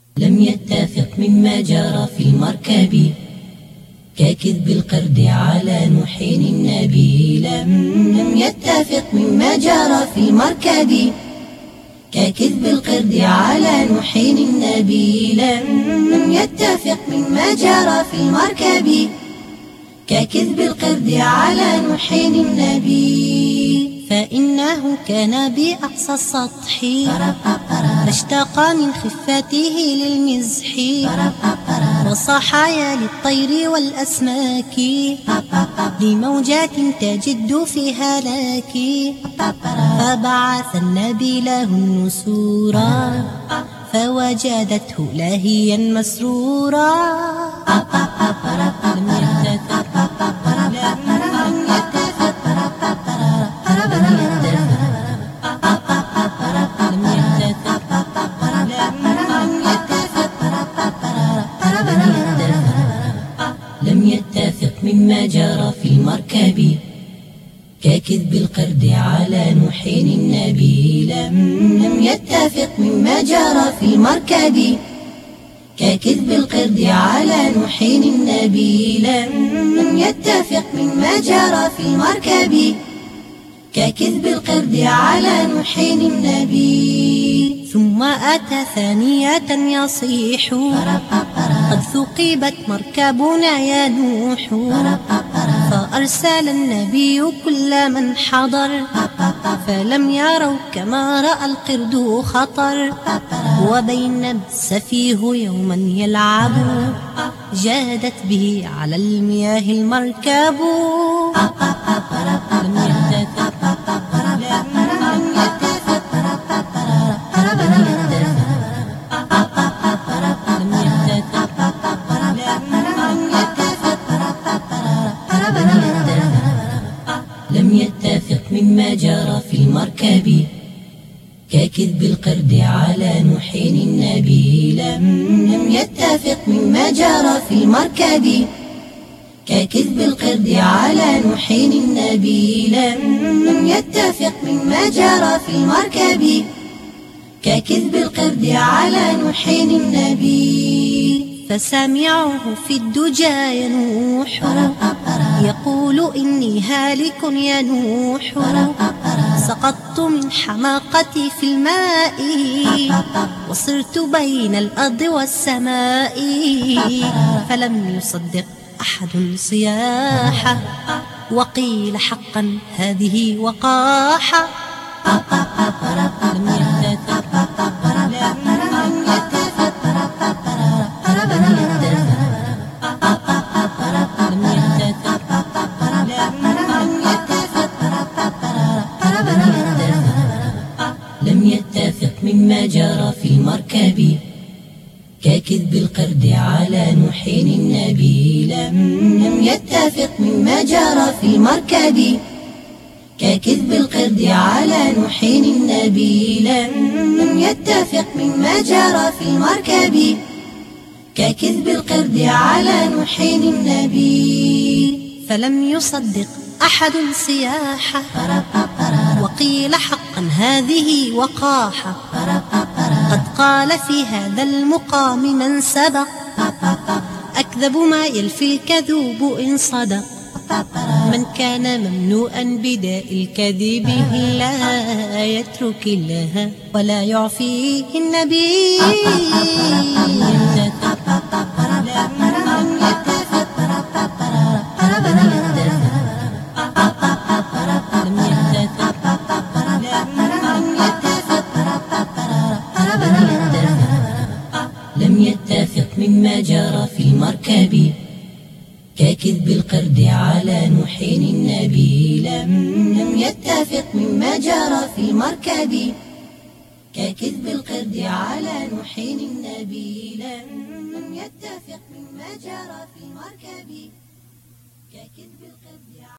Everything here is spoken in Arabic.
لم يتفق مما جرى في المركب ككذب القرد على نوح النبي. لم يتفق مما جرى في المركب ككذب القرد على نوح النبي. لم يتفق مما جرى في المركب ككذب القرد على نوح النبي. فإنه كان بأقصى السطح فاشتاق من خفته للمزح وصحايا للطير والأسماك لموجات تجد في هلاك. فبعث النبي له النسورا فوجدته لاهيا مسرورا. لم يتفق مما جرى في المركب ككذب القرد على نوح النبي. لم يتفق مما جرى في المركب ككذب القرد على نوح النبي. لم يتفق مما جرى في المركب ككذب القرد على نوح النبي. ثم أتى ثانية يصيح قد ثقبت مركبنا يا نوح. فأرسل النبي كل من حضر فلم يروا كما رأى القرد خطر. وبين السفيه يوما يلعب جادت به على المياه المركب. لم يتفق مما جرى في المركب ككذب القرد على نوح النبي. لم يتفق مما جرى في المركب ككذب القرد على نوح النبي. لم يتفق مما جرى في المركب ككذب القرد على نوح النبي. فسمعه في الدجى ينوح يقول إني هالك يا نوح. سقطت من حماقتي في الماء وصرت بين الأرض والسماء. فلم يصدق أحد صياحة وقيل حقا هذه وقاحة. لم يتفق مما جرى في المركب ككذب القرد على نوح النبي. لم يتفق مما جرى في المركب ككذب القرد على نوح النبي. لم يتفق مما جرى في المركب ككذب القرد على نوح النبي. فلم يصدق أحد صياحة وقيل حقا هذه وقاحة. قد قال في هذا المقام من سبق أكذب ما يلفي الكذوب إن صدق. من كان ممنوءا بداء الكذب لا يترك الله ولا يعفيه النبي. لم يتفق مما جرى في المركب ككذب القرد على نوح النبي. لم يتفق مما جرى في المركب ككذب القرد على نوح النبي. لم يتفق مما جرى في المركب ككذب القرد